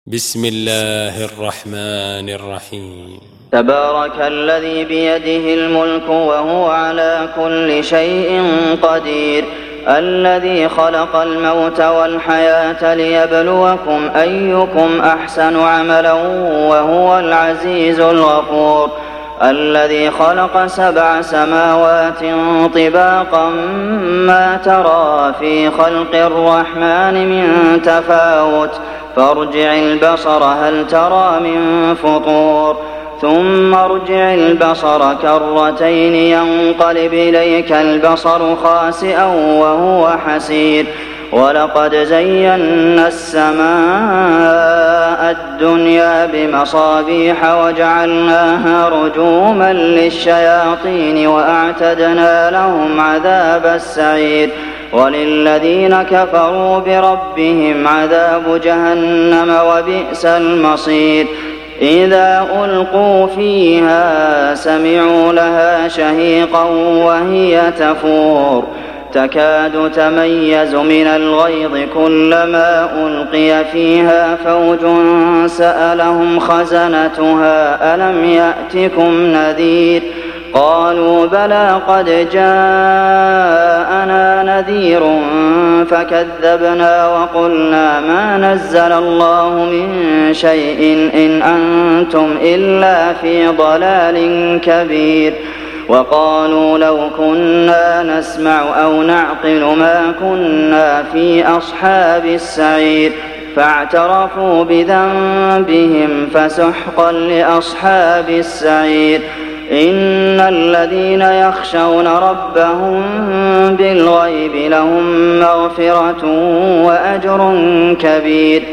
بسم الله الرحمن الرحيم. تبارك الذي بيده الملك وهو على كل شيء قدير، الذي خلق الموت والحياة ليبلوكم أيكم أحسن عملا وهو العزيز الغفور، الذي خلق 7 سماوات طباقا ما ترى في خلق الرحمن من تفاوت فارجع البصر هل ترى من فطور ثم ارجع البصر كرتين ينقلب إليك البصر خاسئا وهو حسير، ولقد زينا السماء الدنيا بمصابيح وجعلناها رجوما للشياطين وأعتدنا لهم عذاب السعير، وللذين كفروا بربهم عذاب جهنم وبئس المصير. إذا ألقوا فيها سمعوا لها شهيقا وهي تفور تكاد تميز من الغيظ كلما ألقي فيها فوج سألهم خزنتها ألم يأتكم نذير قالوا بلى قد جاءنا نذير فكذبنا وقلنا ما نزل الله من شيء إن أنتم إلا في ضلال كبير. وقالوا لو كنا نسمع أو نعقل ما كنا في أصحاب السعير فاعترفوا بذنبهم فسحقا لأصحاب السعير. إن الذين يخشون ربهم بالغيب لهم مغفرة وأجر كبير.